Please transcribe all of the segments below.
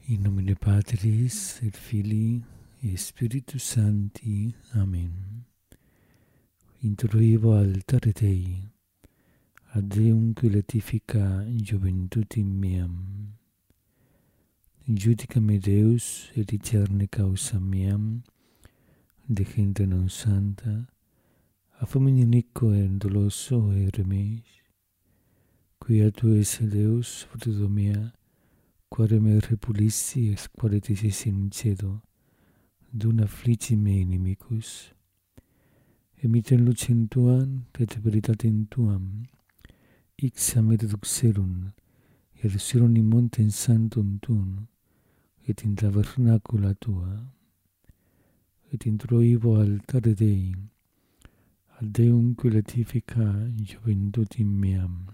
In nomine Patris et Filii et Spiritus Sancti. Amen. Introivo altare Dei, ad Deum qui letifica juventutim meam. Judica me Deus et discerne causa meam, de gente non santa, a famine inico et doloso et remes, quia tu esse Deus, fruto mea, quare me repulissi et quare tisis in cedo, dun afflici me inimicus, emitem lucem tuam et veritatem tuam, ixam et duxerum, et surum in montem sanctum tuum, et in tabernacula tua, et introivo altare Dei, ad Deum qui letifica juventutim meam.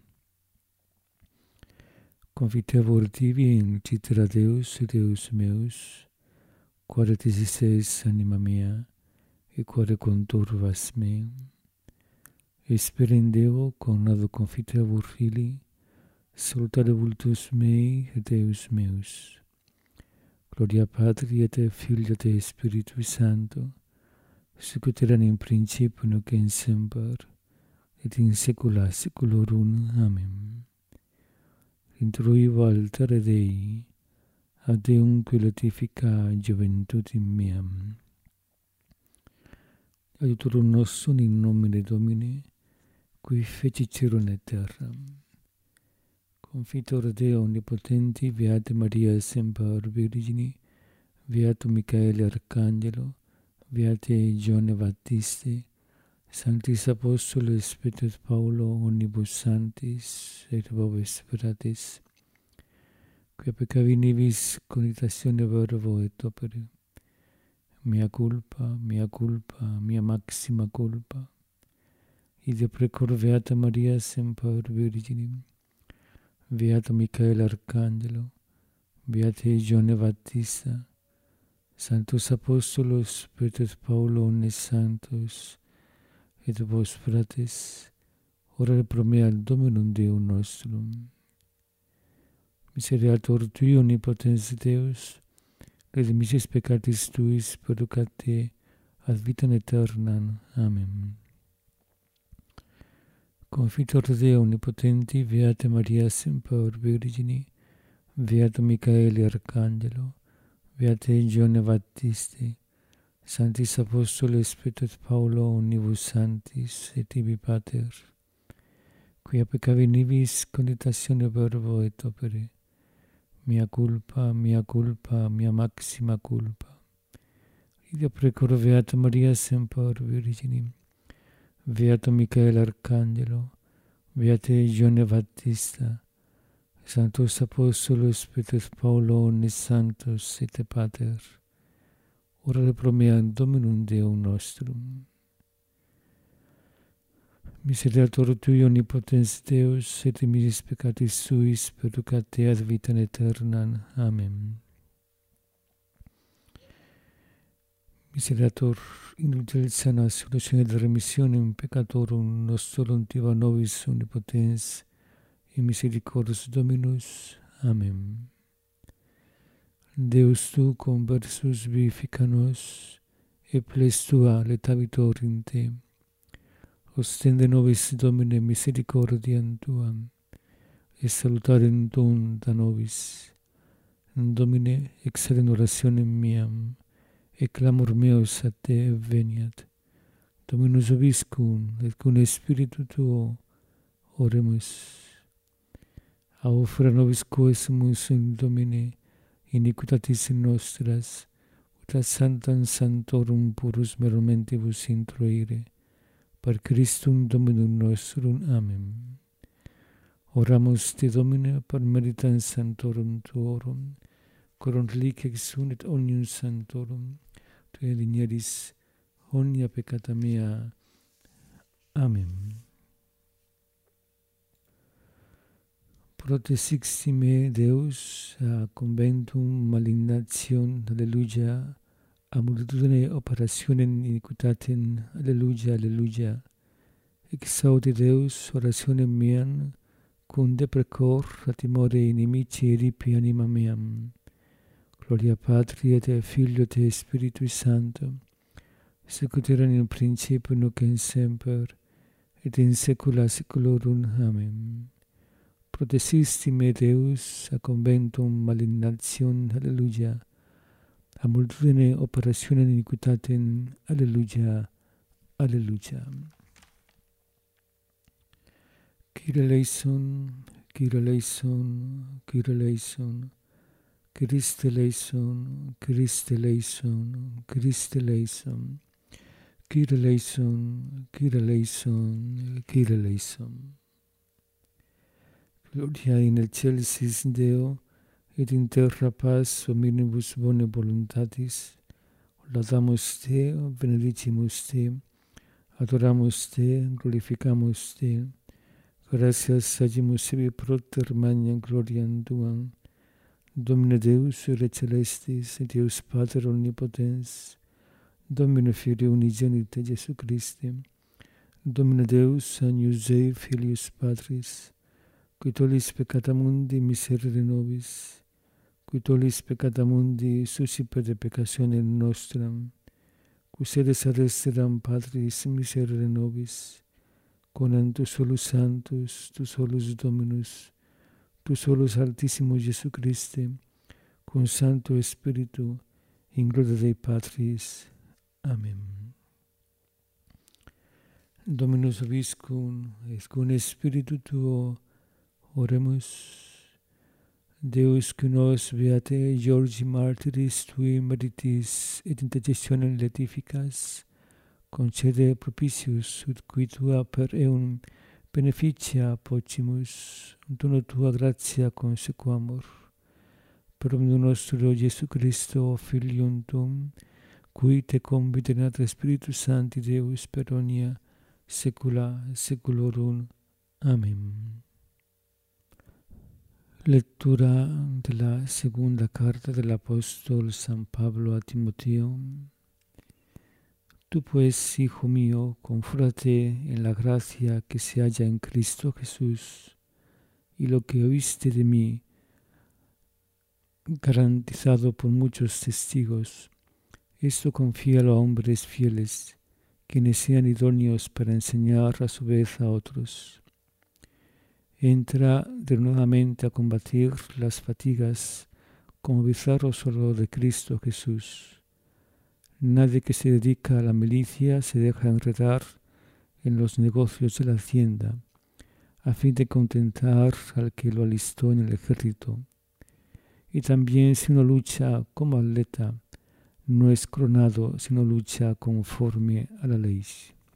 Confitevor tibi in citera Deus et Deus meus, quare tisis anima mea, et quare conturvas me. Esperendeo conado confitevor Filii, salutare vultus mei et Deus meus. Gloria Patri et Filii et Spiritui Sancto, sic ut erat in principio nunc et in semper, et in saecula saeculorum. Amen. Introivo altare Dei, ad Deum qui letifica juventutim meam. Adiutorum nostrum in nomine Domini, qui feci cielo et terra. Confitor Deo omnipotenti, Beata Maria semper Virgini, Beatum Michaele Arcangelo, Beate Giovanne Baptiste, Sanctis Apostoles Petrus et Paulo, omnibus sanctis, et vobis fratres, quia peccavi nibis conitatione verbo et opere, mea culpa, mia maxima culpa, ide precor Beata Maria semper Virginim, Beatum Michaele Arcangelo, Beate Giovanne Baptista, Sanctus Apostolos Petrus et Paulo, omnes sanctos, et vos fratres, ora pro me al Dominum Deum nostrum. Misericordiator tui, omnipotens Deus, et misericordiae peccatis tuis perducate ad vitam aeternam. Amen. Confitor Deo omnipotenti, Beata Maria semper Virgini, Beatum Michaele Arcangelo, Beate Giovanne Baptiste, Sanctis Apostoles Petrus et Paulo, omnibus sanctis, et tibi Pater, quia peccavi nibis conitatione verbo et opere, mea culpa, mia maxima culpa. Ide precor Beata Maria semper Virginim, Beatum Michaele Arcangelo, Beate Giovanne Baptista, Sanctus Apostolos Petrus et Paulo, omnes sanctos, et Pater, ora pro me ad Dominum Deum nostrum. Misericordiator tui, omnipotens Deus, et misericordiae peccatis suis perducate ad vitam aeternam. Amen. Misericordiator indulgentia nos, soluzione et remissionem peccatorum nostrorum, tiva nobis omnipotens, et misericordius Dominus. Amen. Deus tu conversus vivifica nos, et ples tua letavitor in te. Ostende nobis Domine misericordiam tuam, et salutarem tuum da nobis. Domine, exaudem orationem meam, et clamor meus a te veniat. Dominus vobiscum, et cum Spiritu tuo oremus. Aufera nobis quesumus in Domine, iniquitatis nostras, ut ad sanctam sanctorum purus mermentibus introire, per Christum Dominum nostrum. Amen. Oramus te Domine per meritam sanctorum tuorum, corum reliquia sunt omnium sanctorum, tu elimineris omnia peccata mea. Amen. Protesixi me Deus a conventum malignation, alleluia, a multitudine operationem iniquitatem, alleluia, alleluia. Exaudi Deus orationem meam, cum de precor a timore inimici ripi anima meam. Gloria Patri et Filio et Spiritui Sancto, sicut erat in principio nunc et semper, et in saecula saeculorum. Amen. Protesisti me Deus a conventum malignatione, alleluia, a multitudine operatione iniquitatem, alleluia, alleluia. Kyrie eleison, Kyrie eleison, Kyrie eleison, Christe eleison, Christe eleison, Christe eleison, Kyrie eleison, Kyrie eleison, Kyrie eleison. Gloria in excelsis Deo, et in terra paz omnibus bone voluntatis. Laudamus Te, benedicimus Te, adoramus Te, glorificamus Te. Gratias agimus sibi propter magna gloriam Tuam. Domine Deus, Ire celestis, et Deus Pater omnipotens, Domine Filii unigenite Jesu Christi, Domine Deus, Agnus Dei, Filius Patris, qui tollis peccata mundi, miserere nobis, qui tollis peccata mundi, suscipe de peccatione nostram, qui sedes ad esteram Patris, miserere nobis, conam tu solus Sanctus, tu solus Dominus, tu solus Altissimus Jesu Christe, con Sancto Spiritu, in gloria Dei Patris. Amen. Dominus vobiscum, et cum Spiritu tuo, oremus. Deus qui nos beate Georgi martyris tui meritis et intercessionem laetificas, concede propitius ut qui tua per eum beneficia pocimus, dono tua gratia consequamur. Per omnium nostro Jesu Christo, Filium tuum, qui te convit Spiritus Sancti Deus per omnia saecula saeculorum. Amen. Lectura de la segunda carta del apóstol San Pablo a Timoteo. Tú pues, hijo mío, confórtate en la gracia que se halla en Cristo Jesús, y lo que oíste de mí, garantizado por muchos testigos, esto confíalo a hombres fieles, quienes sean idóneos para enseñar a su vez a otros. Entra denodadamente a combatir las fatigas como bizarro solo de Cristo Jesús. Nadie que se dedica a la milicia se deja enredar en los negocios de la hacienda, a fin de contentar al que lo alistó en el ejército. Y también si uno lucha como atleta, no es coronado, sino lucha conforme a la ley.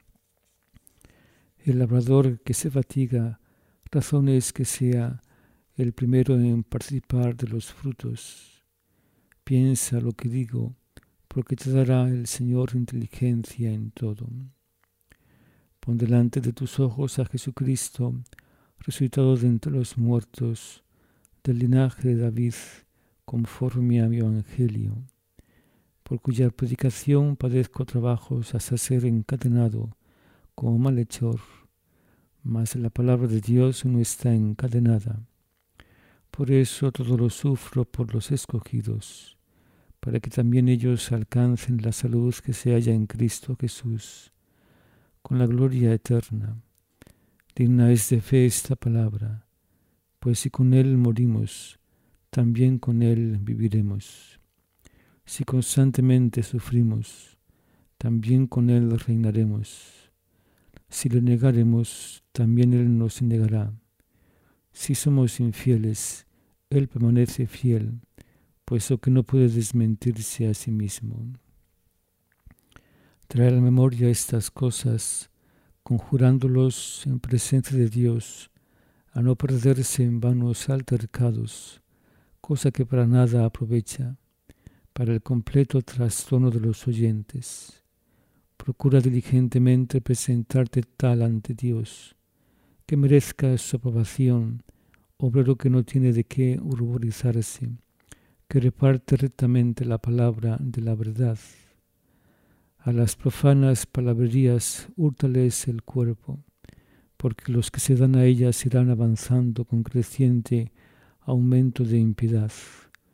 El labrador que se fatiga, razón es que sea el primero en participar de los frutos. Piensa lo que digo, porque te dará el Señor inteligencia en todo. Pon delante de tus ojos a Jesucristo, resucitado de entre los muertos, del linaje de David, conforme a mi evangelio, por cuya predicación padezco trabajos hasta ser encadenado como malhechor, mas la palabra de Dios no está encadenada. Por eso todo lo sufro por los escogidos, para que también ellos alcancen la salud que se halla en Cristo Jesús, con la gloria eterna. Digna es de fe esta palabra, pues si con Él morimos, también con Él viviremos. Si constantemente sufrimos, también con Él reinaremos. Si le negaremos, también Él nos negará. Si somos infieles, Él permanece fiel, puesto que no puede desmentirse a sí mismo. Trae a la memoria estas cosas, conjurándolos en presencia de Dios, a no perderse en vanos altercados, cosa que para nada aprovecha, para el completo trastorno de los oyentes. Procura diligentemente presentarte tal ante Dios, que merezca su aprobación, obrero que no tiene de qué ruborizarse, que reparte rectamente la palabra de la verdad. A las profanas palabrerías húrtales el cuerpo, porque los que se dan a ellas irán avanzando con creciente aumento de impiedad.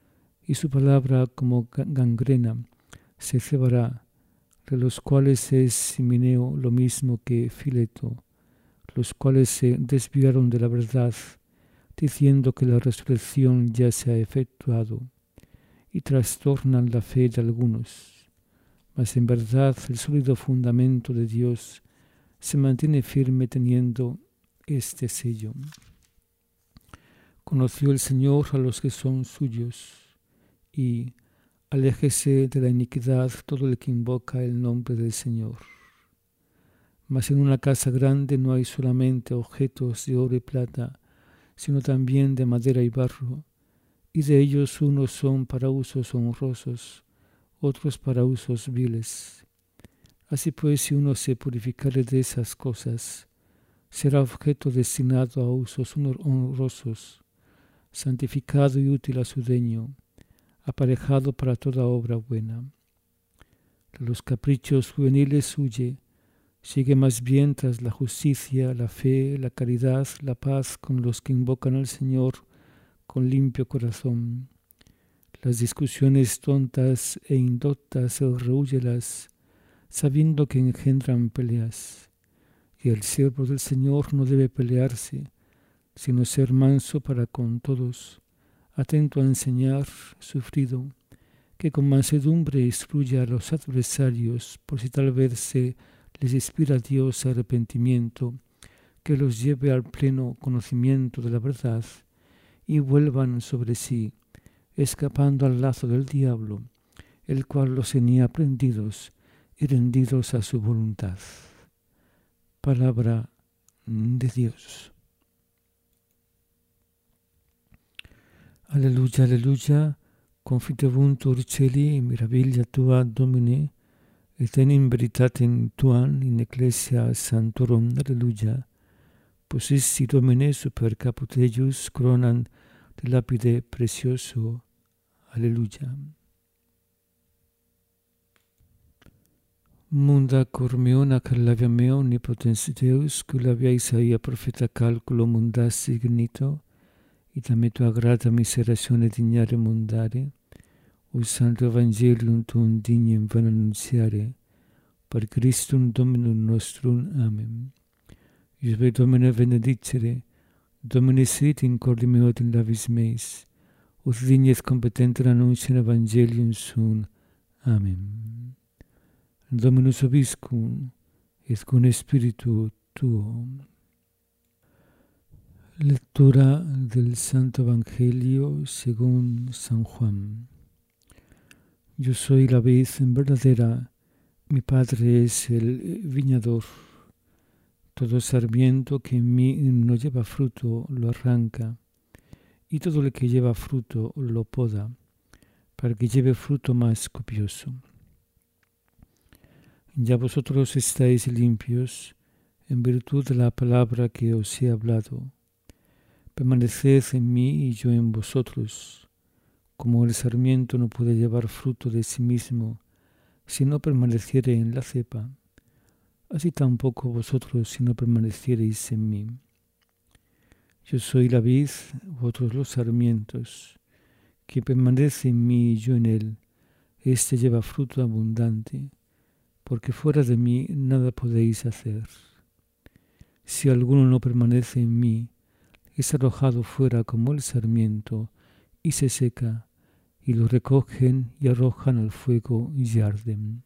y su palabra como gangrena se cebará, de los cuales es Himeneo lo mismo que Fileto, los cuales se desviaron de la verdad, diciendo que la resurrección ya se ha efectuado, y trastornan la fe de algunos. Mas en verdad el sólido fundamento de Dios se mantiene firme teniendo este sello. Conoció el Señor a los que son suyos, y aléjese de la iniquidad todo el que invoca el nombre del Señor. Mas en una casa grande no hay solamente objetos de oro y plata, sino también de madera y barro, y de ellos unos son para usos honrosos, otros para usos viles. Así pues, si uno se purificare de esas cosas, será objeto destinado a usos honrosos, santificado y útil a su dueño, aparejado para toda obra buena. De los caprichos juveniles huye, sigue más bien tras la justicia, la fe, la caridad, la paz con los que invocan al Señor con limpio corazón. Las discusiones tontas e indoctas rehúyelas, sabiendo que engendran peleas. Y el siervo del Señor no debe pelearse, sino ser manso para con todos, atento a enseñar, sufrido, que con mansedumbre instruya a los adversarios, por si tal vez se les inspira Dios arrepentimiento, que los lleve al pleno conocimiento de la verdad, y vuelvan sobre sí, escapando al lazo del diablo, el cual los tenía prendidos y rendidos a su voluntad. Palabra de Dios. Aleluya, aleluya, confitebunt celi mirabilia tua, Domine, et in veritatem tuam in ecclesia sanctorum, aleluya, posisti Domine super caput eius coronam de lapide precioso, aleluya. Munda cor meo nac labia meo omnipotens Deus, culavia Isaia profeta calculo mundas signito, ita me tua grata miseratione dignare mundare, o santo evangelium tuum dignem vena annunziare, per Christum Dominum nostrum. Amen. Ius me Domine benedicere, Domine sit in corde meo et in labis meis, ut dignes competenter annunciam evangelium suum. Amen. Dominus vobiscum, et cum spiritu tuo. Lectura del Santo Evangelio según San Juan. Yo soy la vid verdadera, mi Padre es el viñador. Todo sarmiento que en mí no lleva fruto lo arranca, y todo el que lleva fruto lo poda, para que lleve fruto más copioso. Ya vosotros estáis limpios en virtud de la palabra que os he hablado. Permaneced en mí y yo en vosotros. Como el sarmiento no puede llevar fruto de sí mismo si no permaneciere en la cepa, así tampoco vosotros si no permaneciereis en mí. Yo soy la vid, vosotros los sarmientos. Quien permanece en mí y yo en él, éste lleva fruto abundante, porque fuera de mí nada podéis hacer. Si alguno no permanece en mí, es arrojado fuera como el sarmiento y se seca, y lo recogen y arrojan al fuego y arden.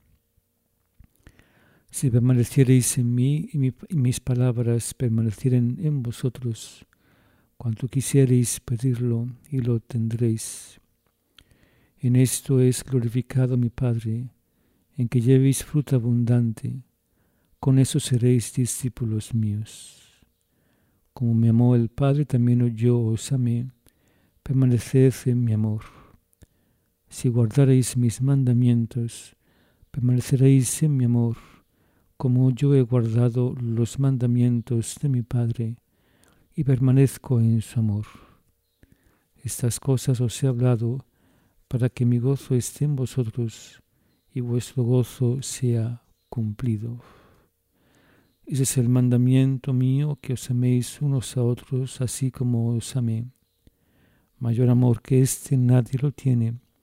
Si permaneciereis en mí y mis palabras permanecieren en vosotros, cuanto quisiereis pedirlo y lo tendréis. En esto es glorificado mi Padre, en que llevéis fruto abundante, con eso seréis discípulos míos. Como me amó el Padre, también yo os amé, permaneced en mi amor. Si guardareis mis mandamientos, permaneceréis en mi amor, como yo he guardado los mandamientos de mi Padre, y permanezco en su amor. Estas cosas os he hablado, para que mi gozo esté en vosotros, y vuestro gozo sea cumplido. Ese es el mandamiento mío, que os améis unos a otros, así como os amé. Mayor amor que este nadie lo tiene,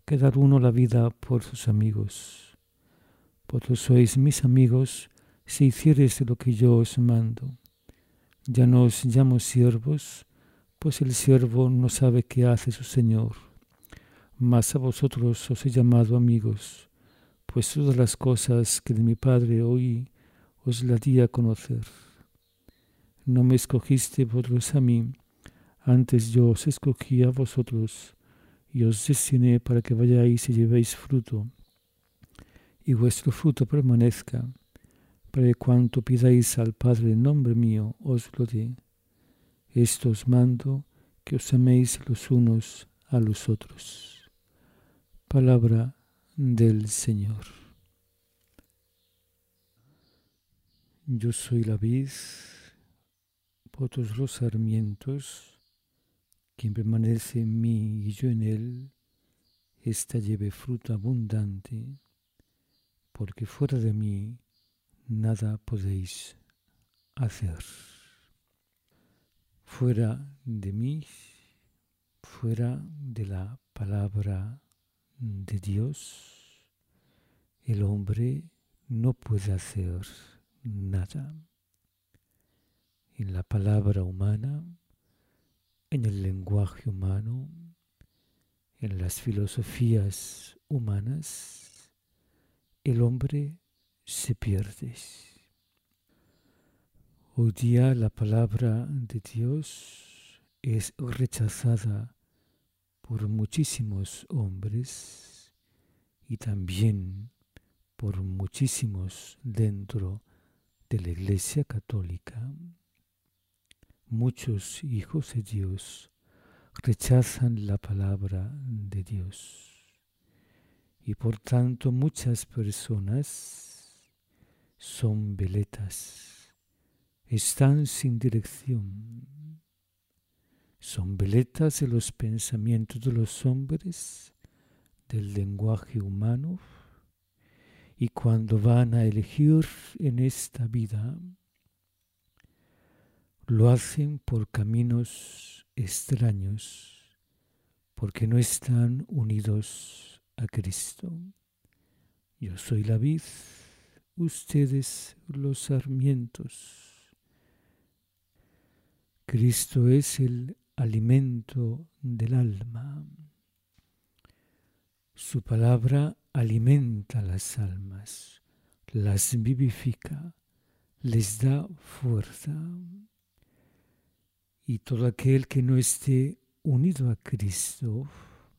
que dar uno la vida por sus amigos. Vosotros sois mis amigos si hiciereis lo que yo os mando. Ya no os llamo siervos, pues el siervo no sabe qué hace su señor. Mas a vosotros os he llamado amigos, pues todas las cosas que de mi Padre oí os las di a conocer. No me escogiste vosotros a mí, antes yo os escogí a vosotros, y os destiné para que vayáis y llevéis fruto, y vuestro fruto permanezca, para que cuanto pidáis al Padre en nombre mío os lo dé. Esto os mando, que os améis los unos a los otros. Palabra del Señor. Yo soy la vid, vosotros los sarmientos. Quien permanece en mí y yo en él, ésta lleve fruto abundante, porque fuera de mí nada podéis hacer. Fuera de mí, fuera de la palabra de Dios, el hombre no puede hacer nada. En la palabra humana, en el lenguaje humano, en las filosofías humanas, el hombre se pierde. Hoy día la palabra de Dios es rechazada por muchísimos hombres y también por muchísimos dentro de la Iglesia Católica. Muchos hijos de Dios rechazan la palabra de Dios y por tanto muchas personas son veletas, están sin dirección, son veletas de los pensamientos de los hombres, del lenguaje humano, y cuando van a elegir en esta vida, lo hacen por caminos extraños, porque no están unidos a Cristo. Yo soy la vid, ustedes los sarmientos. Cristo es el alimento del alma. Su palabra alimenta las almas, las vivifica, les da fuerza. Y todo aquel que no esté unido a Cristo,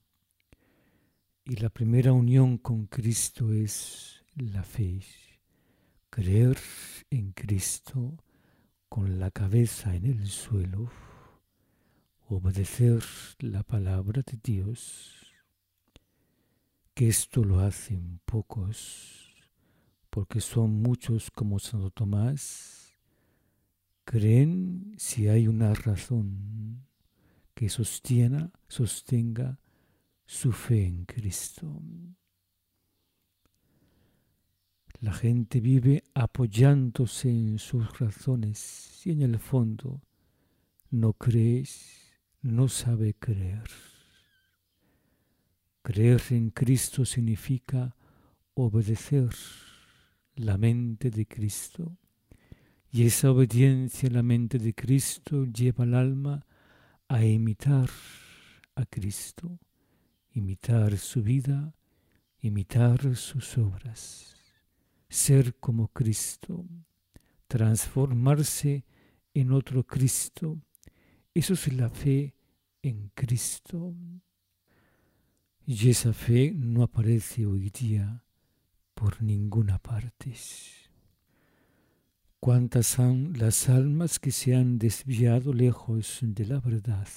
y la primera unión con Cristo es la fe, creer en Cristo con la cabeza en el suelo, obedecer la palabra de Dios, que esto lo hacen pocos, porque son muchos como Santo Tomás, creen si hay una razón que sostenga su fe en Cristo. La gente vive apoyándose en sus razones y en el fondo no crees, no sabe creer. Creer en Cristo significa obedecer la mente de Cristo, y esa obediencia a la mente de Cristo lleva al alma a imitar a Cristo, imitar su vida, imitar sus obras, ser como Cristo, transformarse en otro Cristo. Eso es la fe en Cristo. Y esa fe no aparece hoy día por ninguna parte. ¿Cuántas son las almas que se han desviado lejos de la verdad,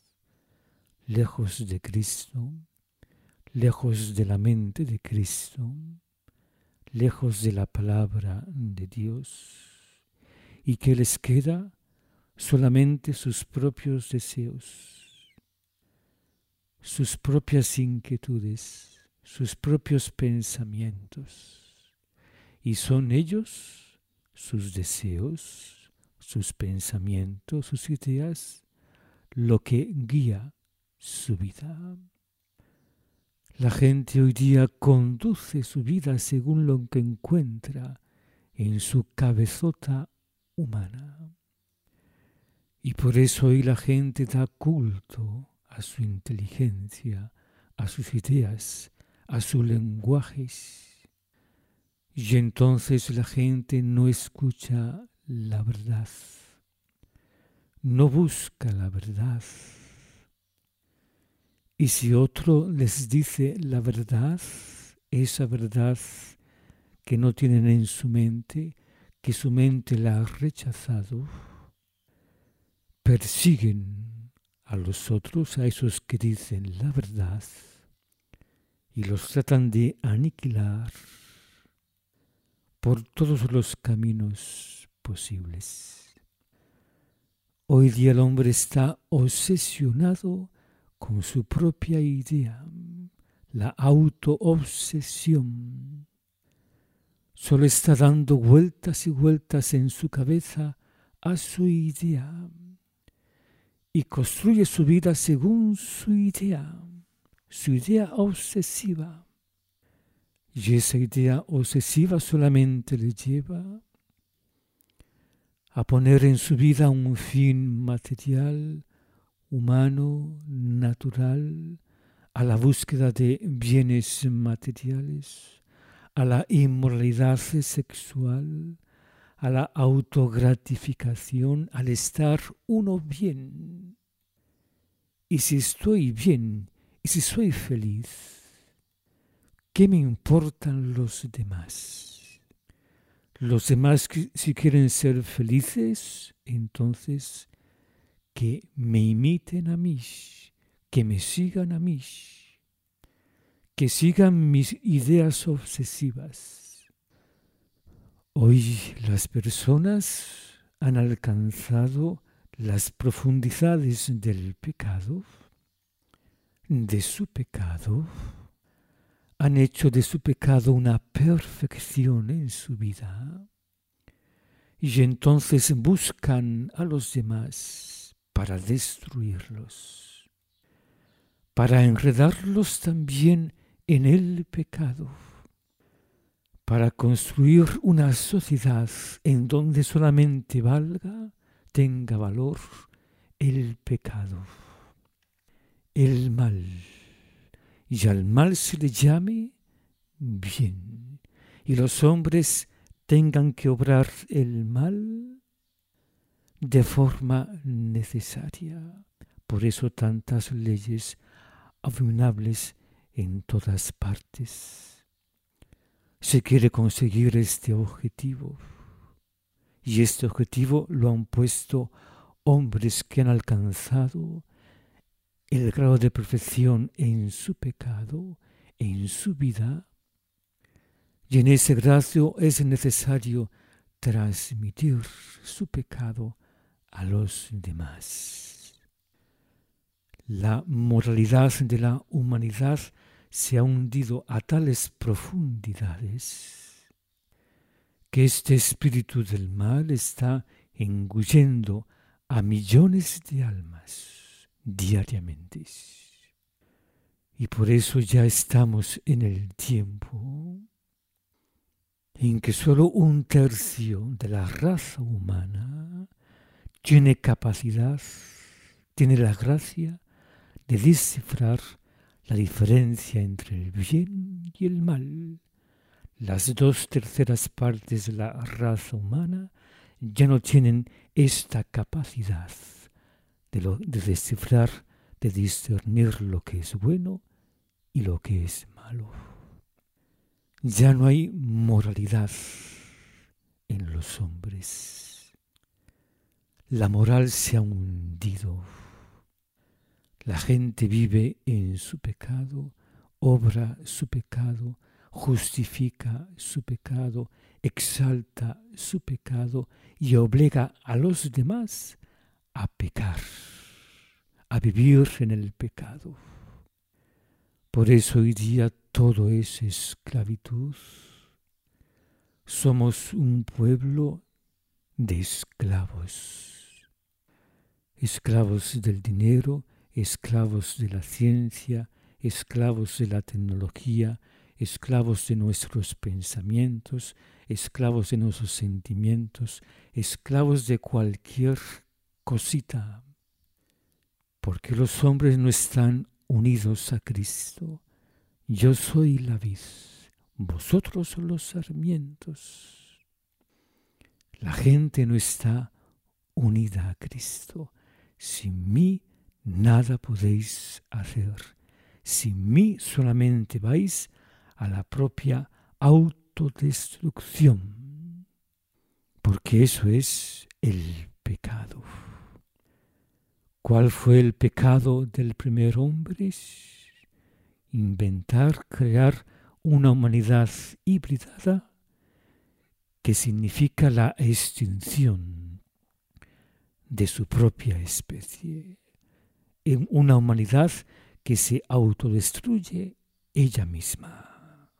lejos de Cristo, lejos de la mente de Cristo, lejos de la palabra de Dios, y que les queda solamente sus propios deseos, sus propias inquietudes, sus propios pensamientos, y son ellos, sus deseos, sus pensamientos, sus ideas, lo que guía su vida. La gente hoy día conduce su vida según lo que encuentra en su cabezota humana. Y por eso hoy la gente da culto a su inteligencia, a sus ideas, a sus lenguajes. Y entonces la gente no escucha la verdad, no busca la verdad. Y si otro les dice la verdad, esa verdad que no tienen en su mente, que su mente la ha rechazado, persiguen a los otros, a esos que dicen la verdad, y los tratan de aniquilar por todos los caminos posibles. Hoy día el hombre está obsesionado con su propia idea, la autoobsesión. Solo está dando vueltas y vueltas en su cabeza a su idea y construye su vida según su idea obsesiva. Y esa idea obsesiva solamente le lleva a poner en su vida un fin material, humano, natural, a la búsqueda de bienes materiales, a la inmoralidad sexual, a la autogratificación, al estar uno bien. Y si estoy bien, y si soy feliz, ¿qué me importan los demás? Los demás, si quieren ser felices, entonces que me imiten a mí, que me sigan a mí, que sigan mis ideas obsesivas. Hoy las personas han alcanzado las profundidades del pecado, de su pecado, han hecho de su pecado una perfección en su vida y entonces buscan a los demás para destruirlos, para enredarlos también en el pecado, para construir una sociedad en donde solamente tenga valor el pecado, el mal. Y al mal se le llame bien, y los hombres tengan que obrar el mal de forma necesaria. Por eso tantas leyes abominables en todas partes. Se quiere conseguir este objetivo, y este objetivo lo han puesto hombres que han alcanzado el grado de perfección en su pecado, en su vida, y en ese grado es necesario transmitir su pecado a los demás. La moralidad de la humanidad se ha hundido a tales profundidades que este espíritu del mal está engullendo a millones de almas diariamente. Y por eso ya estamos en el tiempo en que solo 1/3 de la raza humana tiene capacidad, tiene la gracia de descifrar la diferencia entre el bien y el mal. Las 2/3 partes de la raza humana ya no tienen esta capacidad de descifrar, de discernir lo que es bueno y lo que es malo. Ya no hay moralidad en los hombres. La moral se ha hundido. La gente vive en su pecado, obra su pecado, justifica su pecado, exalta su pecado y obliga a los demás a pecar, a vivir en el pecado. Por eso hoy día todo es esclavitud. Somos un pueblo de esclavos. Esclavos del dinero, esclavos de la ciencia, esclavos de la tecnología, esclavos de nuestros pensamientos, esclavos de nuestros sentimientos, esclavos de cualquier cosita, porque los hombres no están unidos a Cristo. Yo soy la vid, vosotros los sarmientos. La gente no está unida a Cristo. Sin mí nada podéis hacer. Sin mí solamente vais a la propia autodestrucción, porque eso es el pecado. ¿Cuál fue el pecado del primer hombre? Inventar, crear una humanidad híbrida que significa la extinción de su propia especie, en una humanidad que se autodestruye ella misma.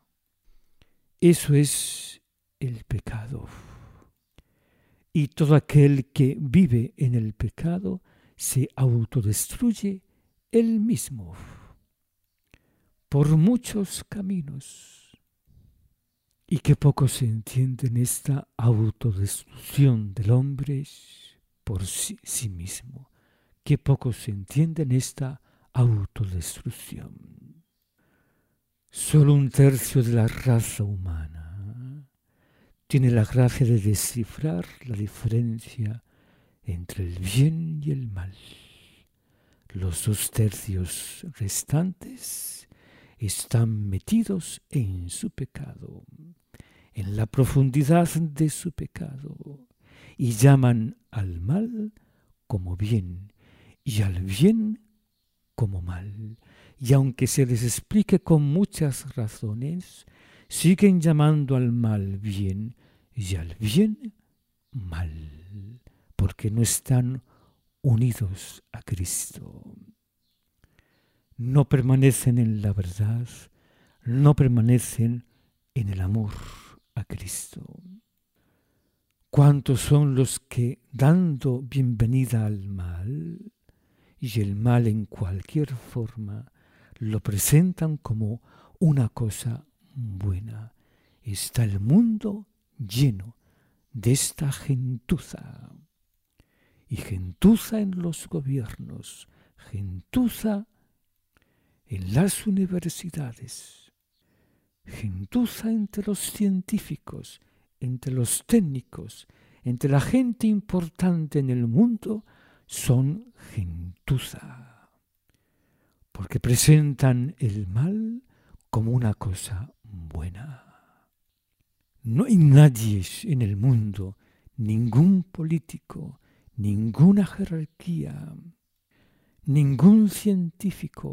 Eso es el pecado. Y todo aquel que vive en el pecado se autodestruye él mismo por muchos caminos. Y qué poco se entiende en esta autodestrucción del hombre por sí mismo. Qué poco se entiende en esta autodestrucción. Solo 1/3 de la raza humana tiene la gracia de descifrar la diferencia entre el bien y el mal. Los 2/3 restantes están metidos en su pecado, en la profundidad de su pecado, y llaman al mal como bien y al bien como mal. Y aunque se les explique con muchas razones, siguen llamando al mal bien y al bien mal, porque no están unidos a Cristo. No permanecen en la verdad, no permanecen en el amor a Cristo. ¿Cuántos son los que, dando bienvenida al mal, y el mal en cualquier forma, lo presentan como una cosa buena? Está el mundo lleno de esta gentuza. Y gentuza en los gobiernos, gentuza en las universidades, gentuza entre los científicos, entre los técnicos, entre la gente importante en el mundo, son gentuza, porque presentan el mal como una cosa buena. No hay nadie en el mundo, ningún político, ninguna jerarquía, ningún científico,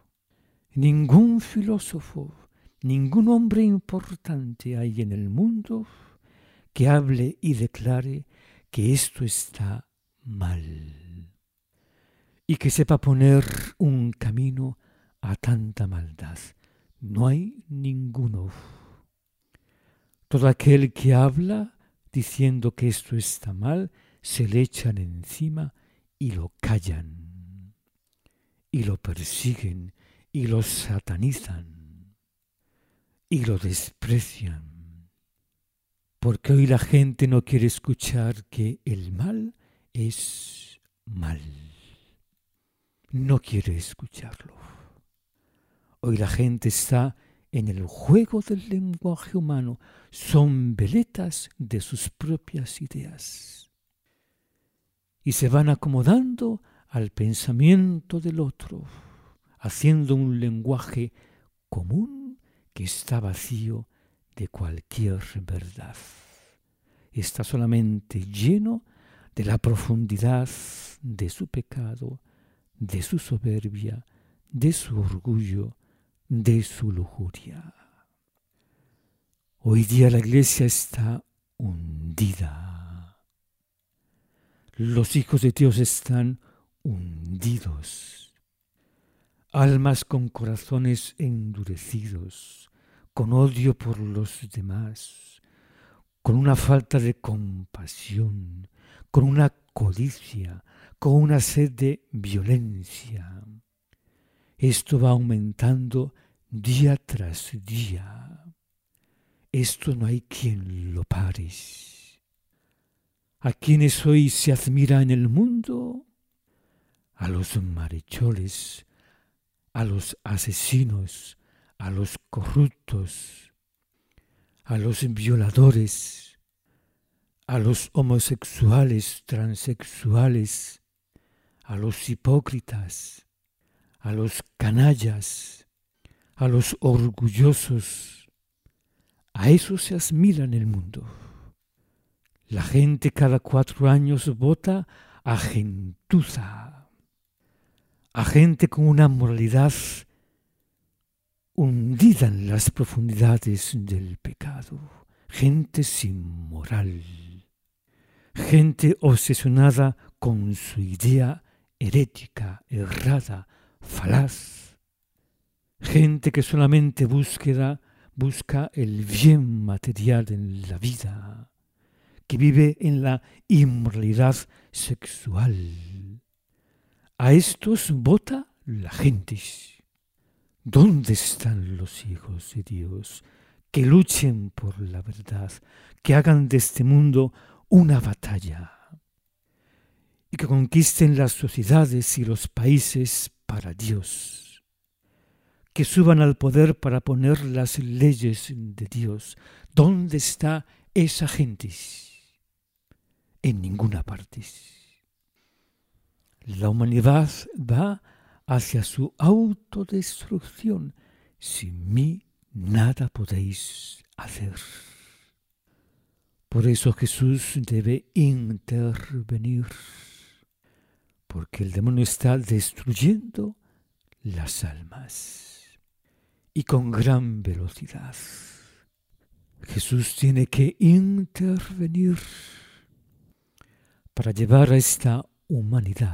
ningún filósofo, ningún hombre importante hay en el mundo que hable y declare que esto está mal y que sepa poner un camino a tanta maldad. No hay ninguno. Todo aquel que habla diciendo que esto está mal, se le echan encima y lo callan, y lo persiguen, y lo satanizan, y lo desprecian. Porque hoy la gente no quiere escuchar que el mal es mal. No quiere escucharlo. Hoy la gente está en el juego del lenguaje humano. Son veletas de sus propias ideas. Y se van acomodando al pensamiento del otro, haciendo un lenguaje común que está vacío de cualquier verdad. Está solamente lleno de la profundidad de su pecado, de su soberbia, de su orgullo, de su lujuria. Hoy día la iglesia está hundida. Los hijos de Dios están hundidos. Almas con corazones endurecidos, con odio por los demás, con una falta de compasión, con una codicia, con una sed de violencia. Esto va aumentando día tras día. Esto no hay quien lo pare. ¿A quienes hoy se admira en el mundo? A los malhechores, a los asesinos, a los corruptos, a los violadores, a los homosexuales, transexuales, a los hipócritas, a los canallas, a los orgullosos. A eso se admira en el mundo. La gente cada 4 años vota a gentuza, a gente con una moralidad hundida en las profundidades del pecado, gente sin moral, gente obsesionada con su idea herética, errada, falaz, gente que solamente busca el bien material en la vida, que vive en la inmoralidad sexual. A estos vota la gente. ¿Dónde están los hijos de Dios que luchen por la verdad, que hagan de este mundo una batalla y que conquisten las sociedades y los países para Dios, que suban al poder para poner las leyes de Dios? ¿Dónde está esa gente? En ninguna parte. La humanidad va hacia su autodestrucción. Sin mí nada podéis hacer. Por eso Jesús debe intervenir, porque el demonio está destruyendo las almas y con gran velocidad. Jesús tiene que intervenir para llevar a esta humanidad,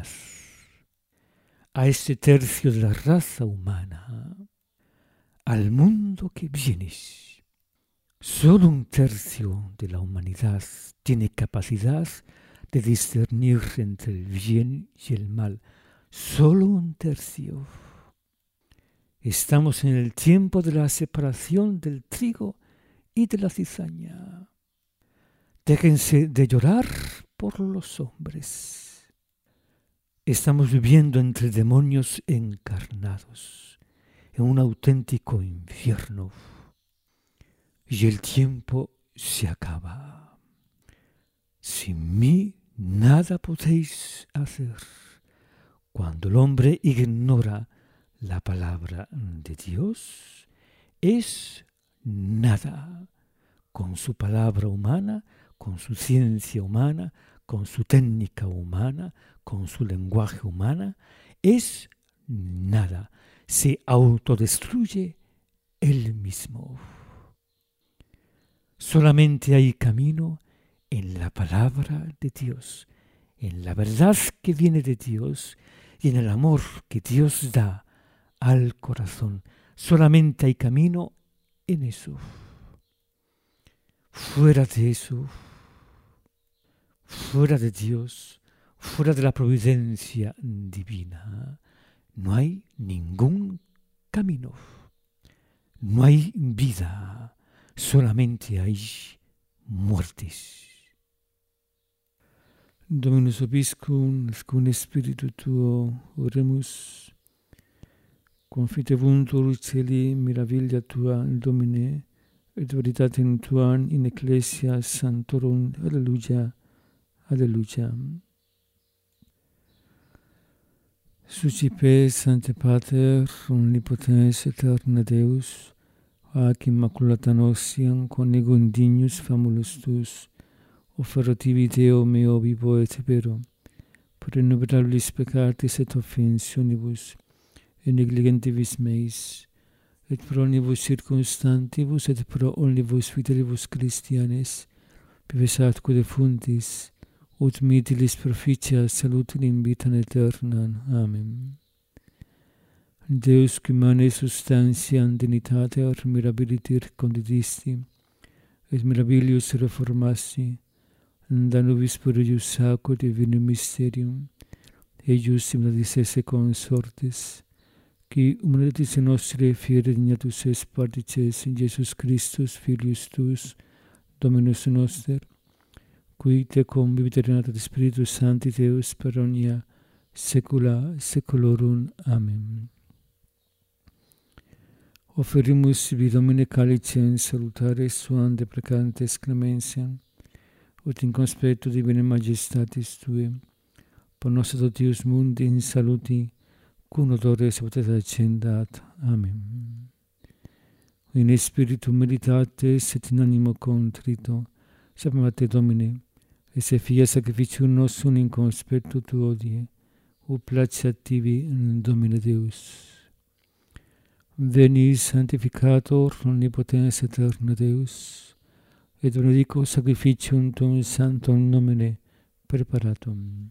a este tercio de la raza humana, al mundo que viene. Solo un tercio de la humanidad tiene capacidad de discernir entre el bien y el mal. Solo un tercio. Estamos en el tiempo de la separación del trigo y de la cizaña. Déjense de llorar por los hombres. Estamos viviendo entre demonios encarnados, en un auténtico infierno. Y el tiempo se acaba. Sin mí nada podéis hacer. Cuando el hombre ignora la palabra de Dios, es nada. Con su palabra humana, con su ciencia humana, con su técnica humana, con su lenguaje humana, es nada. Se autodestruye él mismo. Solamente hay camino en la palabra de Dios, en la verdad que viene de Dios y en el amor que Dios da al corazón. Solamente hay camino en eso. Fuera de eso, fuera de Dios, fuera de la providencia divina, no hay ningún camino. No hay vida, solamente hay muertes. Dominus Vobiscum, cum Spiritu tuo, oremus, confitebuntur celi meraviglia tua, Domine, et veritatem tuam in ecclesia sanctorum. Alleluia, alleluia. Suscipe, Sancte Pater, omnipotens aeterna Deus, ac immaculata noxiam conegum dignus famulus tuus, offertivi Deo meo vivo et vero, per innumerabilis peccatis et offensionibus, et negligentibus meis, et pro omnibus circumstantibus, et pro omnibus fidelibus Christianes, pivesatque defuntis, ut mitilis proficia salutin in vitam aeternam. Amen. Deus qui humanae substantiam dignitatem mirabiliter condidisti, et mirabilius reformasti, da nobis purius sacro divinum mysterium, eius similabis esse consortes, qui humanitis nostre fiere dignatus es partices in Jesus Christus, Filius tuus, Dominus noster, qui tecum vivit renata de Spiritus Sancti Deus per omnia saecula saeculorum. Amen. Offerimus vi Domine calicem salutare suam deprecantes clemensiam, ut in conspectu divine majestatis Tue, per nostra totius mundi in saluti, cum odore salutate accendat. Amen. In spiritu meditates et in animo contrito, sapem te Domine, et se fiat sacrificium nostrum in conspectu Tuo odie, ut placeat tibi in Domine Deus. Veni sanctificator omnipotens aeterna Deus, et benedico sacrificium Tuum sanctum nomine preparatum.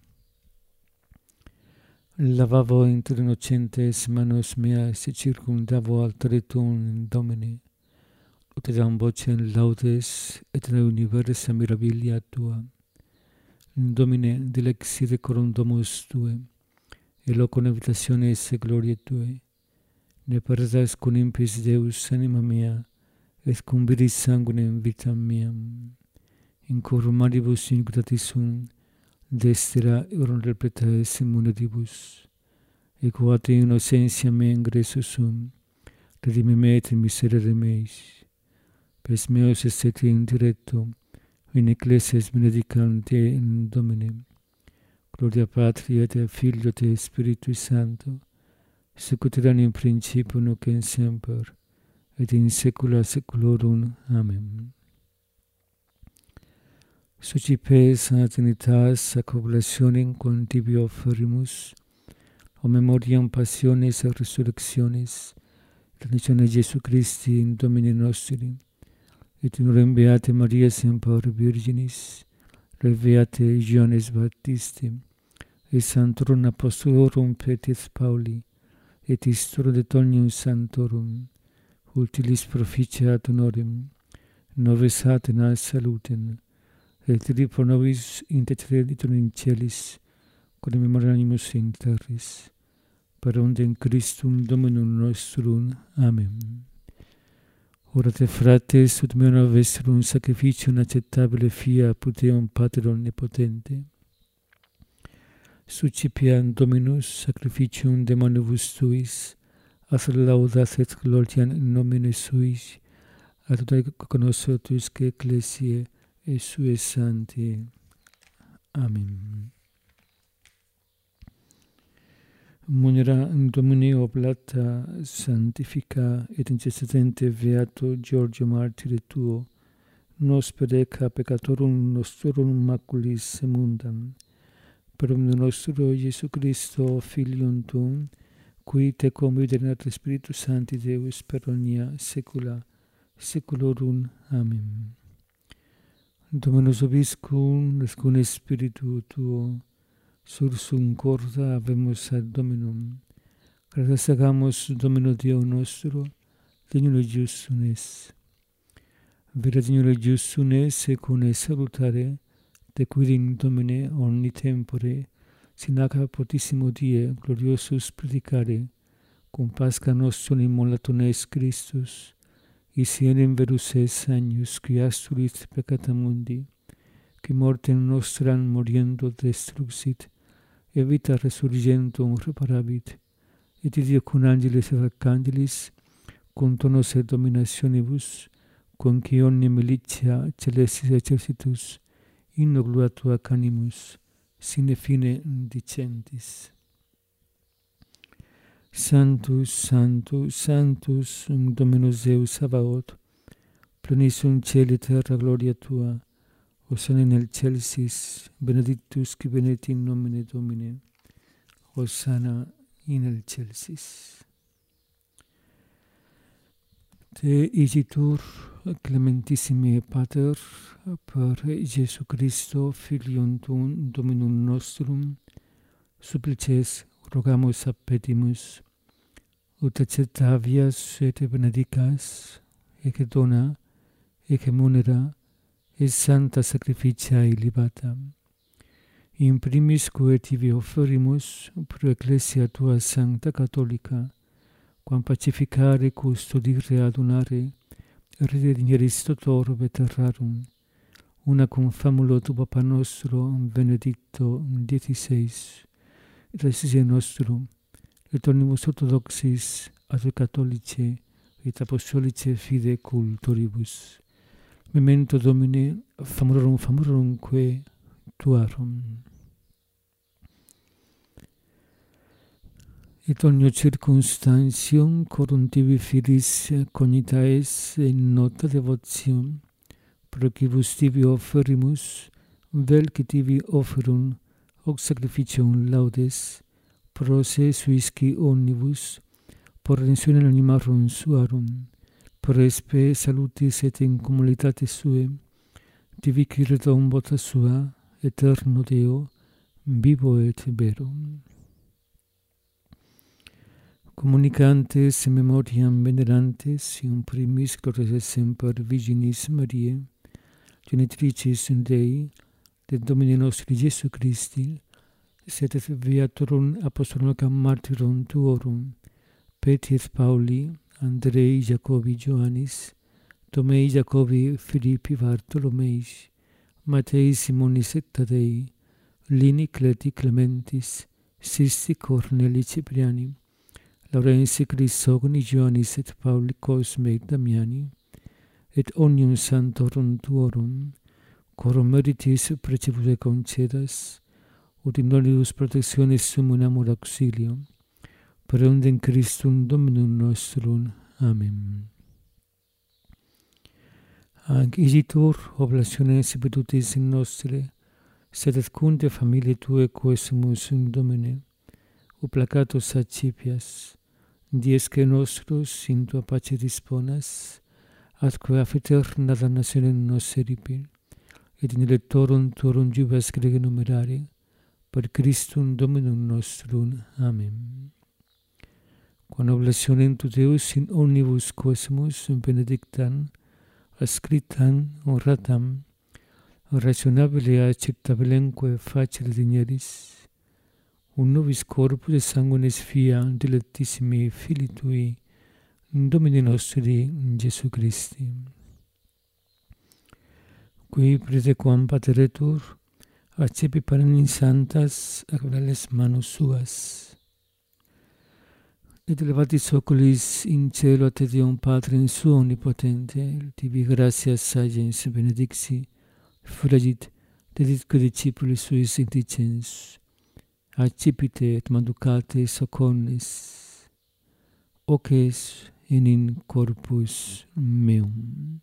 Lavavo inter innocentes manos meas, et circumdavo altare Tuum in Domine, ut edam vocem laudes et in universa mirabilia Tua. In Domine dilexi decorum domus Tue, et locum habitationes et gloriae Tuae. Ne perdas cum impis Deus anima mea, et cum viris sanguinem vitam meam. In cor maribus iniquitatis sum, destera eorum repletaes munitibus. Et quod in innocentia mea ingresso sum, redime me et in miserere meis. Pes meus est in directo, in ecclesias benedicam Te in Domine. Gloria Patri et Filio et Spiritui Sancto, sicut erat in principio nunc et semper, et in saecula saeculorum. Amen. Sucipes a Trinitas ac oblationem quam tibi offerimus, o memoriam passiones et resurrectionis, et ascensione Jesu Christi in Domine nostri, et in orem beate Maria semper Virginis, et beate Ioannes Baptiste, et sanctorum apostolorum Petris Pauli, et istorum de Tonium Sanctorum, utilis proficiat honorem, nobis Atenas salutem, et tri pro nobis interceditur in celis, quod memoriam animus in terris, per ondem Christum Dominum nostrum. Amen. Orate frates, ut meo vestrum sacrificium acceptabile fia apud Deum Pater omnipotente. Sucipiam Dominus sacrificium de manibus Tuis, as laudas et gloriam in nomine Suis, ad totae conoscetusque ecclesiae et Sue Sancti. Amen. Munera in Domine oblata sanctifica et incessante beato Giorgio Martire Tuo, nos pedeca peccatorum nostrum maculis emundam, per omnium nostro Iesu Christo, Filium Tuum, qui tecum vivit renata Spiritus Sancti Deus per omnia saecula saeculorum. Amen. Dominus vobiscum, et cum Spiritu Tuo, sursum corda habemus ad Dominum. Gratias agamus Domino Deo nostro, dignum et justum es. Vera dignum et justum es, et cum salutare, de quirim Domine omni tempore, sinaca potissimo die gloriosus predicare, cum Pascha nostrum immolatum est Christus, isiem verus es agnus, qui asturit peccata mundi, qui mortem nostram moriendo destruxit, et vita resurgentum reparabit, et Dio cum angelis et archangelis, cum tonos et dominationibus, cum qui omnia militia celestis exercitus, in gloria Tua canimus, sine fine dicentis. Sanctus, Sanctus, Sanctus, Dominus Deus Sabaoth, plenissum caeli et terra gloria Tua, Hosanna in excelsis, benedictus qui venit in nomine Domini, Hosanna in excelsis. Te igitur, clementissime Pater, per Iesu Christo, Filium Tuum, Dominum nostrum, supplices rogamus appetimus, ut acceptavias et benedicas, ecce dona, ecce munera, et sancta sacrificiae libata. In primis quae tibi offerimus pro ecclesia Tua sancta catholica, quam pacificare, custodire, adunare, rededineris totor veterrarum, una cum famulo tu Papa nostro, benedicto, 16, et ecclesia nostrum, et omnibus orthodoxis, ad catholice, et apostolice fide cultoribus. Memento Domine, famorumque tuarum. Et omnio circumstantium corruntivi filis cognitaes in nota devotium, procibus tibi offerimus, vel que tibi offerum, hoc sacrificium laudes, pro se suisci omnibus, por redemptione animarum suarum, per espe salutis et in communitate sue, divicere dom vota sua, eterno Deo, vivo et vero. Communicantes memoriam venerantes, in primis glorias semper Virginis Mariae, genitricis Dei, de Domini nostri Iesu Christi, sed et viatorum apostolum martyrum tuorum, Petri et Pauli, Andrei, Jacobi, Ioannis, Tomei, Jacobi, Philippi, Bartolomeis, Matei, Simonis et Tadei, Lini, Cleti, Clementis, Sisti, Corneli, Cipriani, Laurensi, Chrysogoni, Ioannis et Pauli, Cosme, Damiani, et omnium santorum tuorum, corum meritis precibus concedas, ut in nolibus protectionis sumum amor auxilium, per undem Christum Dominum nostrum. Amen. Anc igitur oblationes vedutis in nostre, sed et cunde familiae Tue quesumus in Domine, o placatus accipias, diesque nostros in Tua pace disponas, atque af eterna damnationem nos eripir, et in electorum Tuorum jubes grege numerare, per Christum Dominum nostrum. Amen. Quam oblationem tu Deus in omnibus quesumus benedictam, ascriptam, honratam, rationabile acceptabilemque facere digneris, un nobis corpus et sanguinis fia dilectissimi Filii Tui, Domini nostri Iesu Christi, qui praetequam pateretur, accepi panem in santas agrales manus suas, et elevatis oculis in cielo a te Deum Patrem suo omnipotente, tibi gratias sagens benedixi, flegit, deditque discipulis suis indicens, accipite et manducate socornes, oces in corpus meum.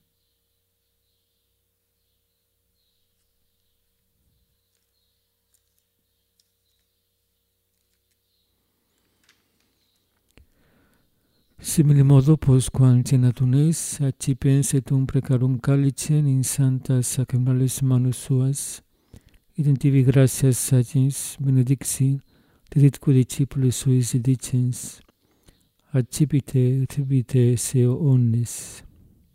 Simile modo, postquam cenatunes, accipens et precarum calicem in santas sacramentales manus suas, et in tibi gratias sagens benedixi, deditque discipulis suis dicens, accipite et vite seo omnes.